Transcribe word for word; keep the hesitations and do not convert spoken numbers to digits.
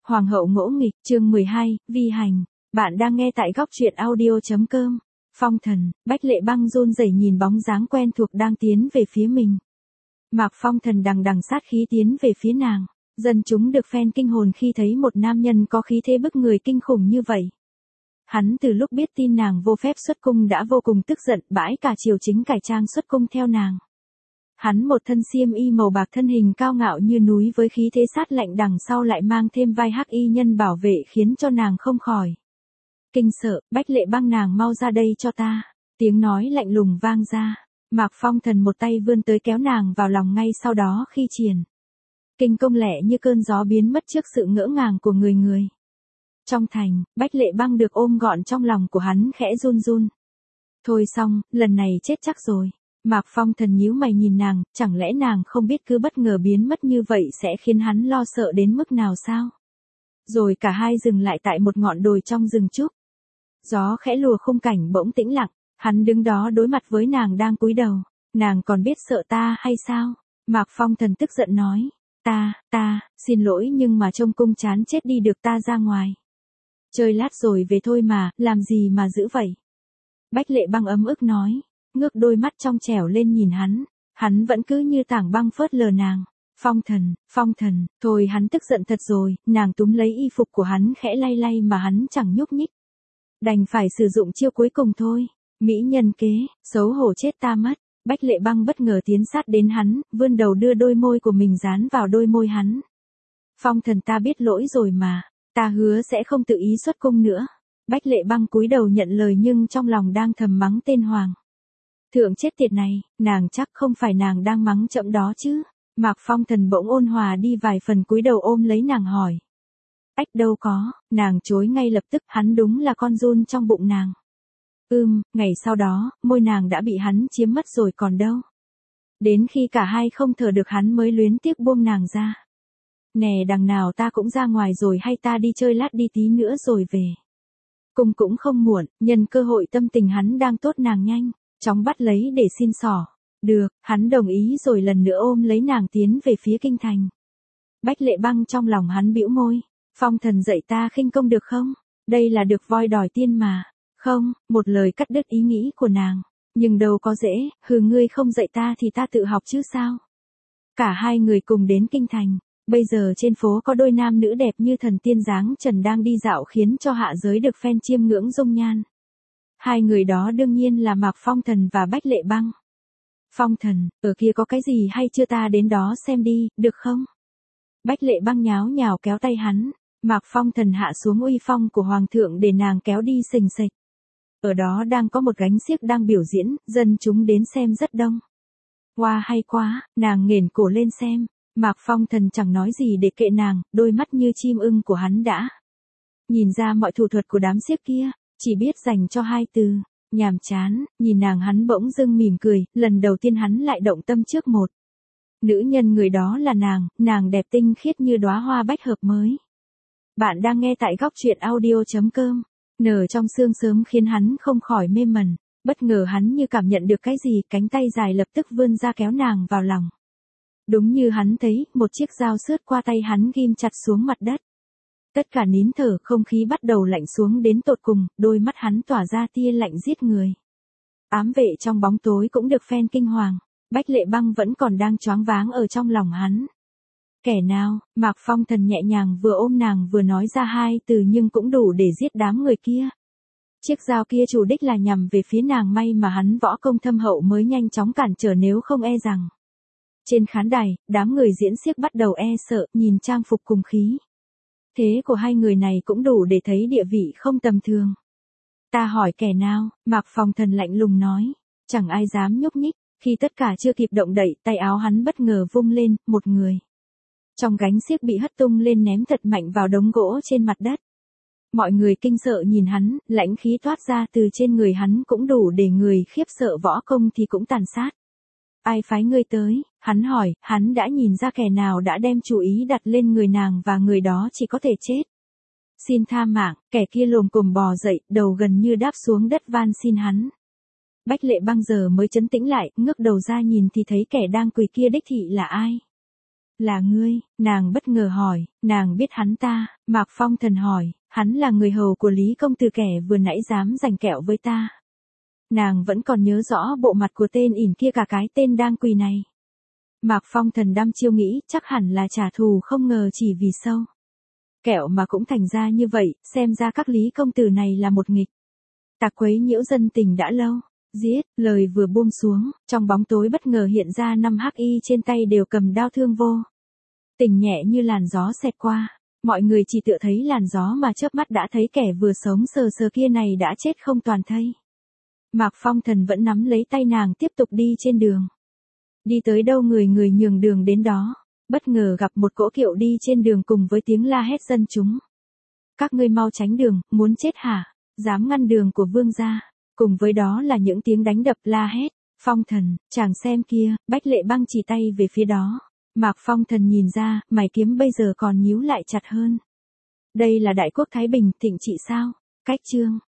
Hoàng hậu ngỗ nghịch, chương mười hai, vi hành. Bạn đang nghe tại góc truyện audio.com. Phong Thần, Bách Lệ Băng run rẩy nhìn bóng dáng quen thuộc đang tiến về phía mình. Mạc Phong Thần đằng đằng sát khí tiến về phía nàng. Dân chúng được phen kinh hồn khi thấy một nam nhân có khí thế bức người kinh khủng như vậy. Hắn từ lúc biết tin nàng vô phép xuất cung đã vô cùng tức giận, bãi cả triều chính cải trang xuất cung theo nàng. Hắn một thân xiêm y màu bạc, thân hình cao ngạo như núi với khí thế sát lạnh, đằng sau lại mang thêm vai hắc y nhân bảo vệ khiến cho nàng không khỏi kinh sợ. Bách Lệ Băng, nàng mau ra đây cho ta. Tiếng nói lạnh lùng vang ra. Mạc Phong Thần một tay vươn tới kéo nàng vào lòng, ngay sau đó khi triển kinh công lẻ như cơn gió biến mất trước sự ngỡ ngàng của người người. Trong thành, Bách Lệ Băng được ôm gọn trong lòng của hắn, khẽ run run. Thôi xong, lần này chết chắc rồi. Mạc Phong Thần nhíu mày nhìn nàng, chẳng lẽ nàng không biết cứ bất ngờ biến mất như vậy sẽ khiến hắn lo sợ đến mức nào sao? Rồi cả hai dừng lại tại một ngọn đồi trong rừng trúc. Gió khẽ lùa khung cảnh bỗng tĩnh lặng, hắn đứng đó đối mặt với nàng đang cúi đầu. Nàng còn biết sợ ta hay sao? Mạc Phong Thần tức giận nói. Ta, ta, xin lỗi nhưng mà trong cung chán chết đi, được ta ra ngoài. Chơi lát rồi về thôi mà, làm gì mà giữ vậy? Bách Lệ Băng ấm ức nói. Ngước đôi mắt trong trẻo lên nhìn hắn, hắn vẫn cứ như tảng băng phớt lờ nàng. Phong Thần, Phong Thần, thôi hắn tức giận thật rồi. Nàng túm lấy y phục của hắn khẽ lay lay mà hắn chẳng nhúc nhích. Đành phải sử dụng chiêu cuối cùng thôi. Mỹ nhân kế, xấu hổ chết ta mất. Bách Lệ Băng bất ngờ tiến sát đến hắn, vươn đầu đưa đôi môi của mình dán vào đôi môi hắn. Phong Thần, ta biết lỗi rồi mà, ta hứa sẽ không tự ý xuất cung nữa. Bách Lệ Băng cúi đầu nhận lời nhưng trong lòng đang thầm mắng tên Hoàng thượng chết tiệt này. Nàng chắc không phải nàng đang mắng chậm đó chứ? Mạc Phong Thần bỗng ôn hòa đi vài phần, cúi đầu ôm lấy nàng hỏi. Ách, đâu có. Nàng chối ngay lập tức, hắn đúng là con giun trong bụng nàng. Ưm, ngày sau đó, môi nàng đã bị hắn chiếm mất rồi còn đâu. Đến khi cả hai không thở được hắn mới luyến tiếc buông nàng ra. Nè, đằng nào ta cũng ra ngoài rồi, hay ta đi chơi lát đi, tí nữa rồi về. Cùng cũng không muộn, nhân cơ hội tâm tình hắn đang tốt, nàng nhanh chóng bắt lấy để xin xỏ. Được, hắn đồng ý rồi lần nữa ôm lấy nàng tiến về phía kinh thành. Bách Lệ Băng trong lòng hắn bĩu môi. Phong Thần, dạy ta khinh công được không? Đây là được voi đòi tiên mà. Không, một lời cắt đứt ý nghĩ của nàng. Nhưng đâu có dễ, hừ, ngươi không dạy ta thì ta tự học chứ sao? Cả hai người cùng đến kinh thành. Bây giờ trên phố có đôi nam nữ đẹp như thần tiên dáng trần đang đi dạo, khiến cho hạ giới được phen chiêm ngưỡng dung nhan. Hai người đó đương nhiên là Mạc Phong Thần và Bách Lệ Băng. Phong Thần, ở kia có cái gì hay chưa, ta đến đó xem đi, được không? Bách Lệ Băng nháo nhào kéo tay hắn. Mạc Phong Thần hạ xuống uy phong của Hoàng thượng để nàng kéo đi xình xịch. Ở đó đang có một gánh xiếc đang biểu diễn, dân chúng đến xem rất đông. Wow, hay quá, nàng nghển cổ lên xem. Mạc Phong Thần chẳng nói gì để kệ nàng, đôi mắt như chim ưng của hắn đã nhìn ra mọi thủ thuật của đám xiếc kia, chỉ biết dành cho hai từ, nhàm chán. Nhìn nàng hắn bỗng dưng mỉm cười, lần đầu tiên hắn lại động tâm trước một nữ nhân, người đó là nàng, nàng đẹp tinh khiết như đóa hoa bách hợp mới. Bạn đang nghe tại góc truyện audio.com. Nở trong sương sớm khiến hắn không khỏi mê mẩn. Bất ngờ hắn như cảm nhận được cái gì, cánh tay dài lập tức vươn ra kéo nàng vào lòng. Đúng như hắn thấy, một chiếc dao sướt qua tay hắn ghim chặt xuống mặt đất. Tất cả nín thở, không khí bắt đầu lạnh xuống đến tột cùng, đôi mắt hắn tỏa ra tia lạnh giết người. Ám vệ trong bóng tối cũng được phen kinh hoàng. Bách Lệ Băng vẫn còn đang choáng váng ở trong lòng hắn. Kẻ nào? Mạc Phong Thần nhẹ nhàng vừa ôm nàng vừa nói ra hai từ nhưng cũng đủ để giết đám người kia. Chiếc dao kia chủ đích là nhằm về phía nàng, may mà hắn võ công thâm hậu mới nhanh chóng cản trở, nếu không e rằng. Trên khán đài, đám người diễn xiếc bắt đầu e sợ, nhìn trang phục cùng khí thế của hai người này cũng đủ để thấy địa vị không tầm thường. Ta hỏi kẻ nào? Mạc Phong Thần lạnh lùng nói. Chẳng ai dám nhúc nhích. Khi tất cả chưa kịp động đậy, tay áo hắn bất ngờ vung lên, một người trong gánh xiếc bị hất tung lên, ném thật mạnh vào đống gỗ trên mặt đất. Mọi người kinh sợ nhìn hắn, lãnh khí toát ra từ trên người hắn cũng đủ để người khiếp sợ, võ công thì cũng tàn sát. Ai phái ngươi tới? Hắn hỏi. Hắn đã nhìn ra kẻ nào đã đem chú ý đặt lên người nàng và người đó chỉ có thể chết. Xin tha mạng. Kẻ kia lồm cồm bò dậy, đầu gần như đáp xuống đất van xin hắn. Bách Lệ Băng giờ mới trấn tĩnh lại, ngước đầu ra nhìn thì thấy kẻ đang quỳ kia đích thị là ai. Là ngươi, nàng bất ngờ hỏi, nàng biết hắn ta, Mạc Phong Thần hỏi, hắn là người hầu của Lý Công Tử kẻ vừa nãy dám giành kẹo với ta. Nàng vẫn còn nhớ rõ bộ mặt của tên ỉn kia cả cái tên đang quỳ này. Mạc Phong Thần đăm chiêu nghĩ chắc hẳn là trả thù không ngờ chỉ vì sâu kẹo mà cũng thành ra như vậy, xem ra các Lý Công Tử này là một nghịch tặc quấy nhiễu dân tình đã lâu. Giết, lời vừa buông xuống, trong bóng tối bất ngờ hiện ra năm hắc y trên tay đều cầm đao thương vô tình nhẹ như làn gió xẹt qua. Mọi người chỉ tựa thấy làn gió mà chớp mắt đã thấy kẻ vừa sống sờ sờ kia này đã chết không toàn thây. Mạc Phong Thần vẫn nắm lấy tay nàng tiếp tục đi trên đường. Đi tới đâu người người nhường đường đến đó. Bất ngờ gặp một cỗ kiệu đi trên đường cùng với tiếng la hét dân chúng. Các ngươi mau tránh đường, muốn chết hả? Dám ngăn đường của vương gia. Cùng với đó là những tiếng đánh đập la hét. Phong Thần, chàng xem kia, Bách Lệ Băng chỉ tay về phía đó. Mạc Phong Thần nhìn ra, mày kiếm bây giờ còn nhíu lại chặt hơn. Đây là Đại Quốc Thái Bình, thịnh trị sao? Cách chương.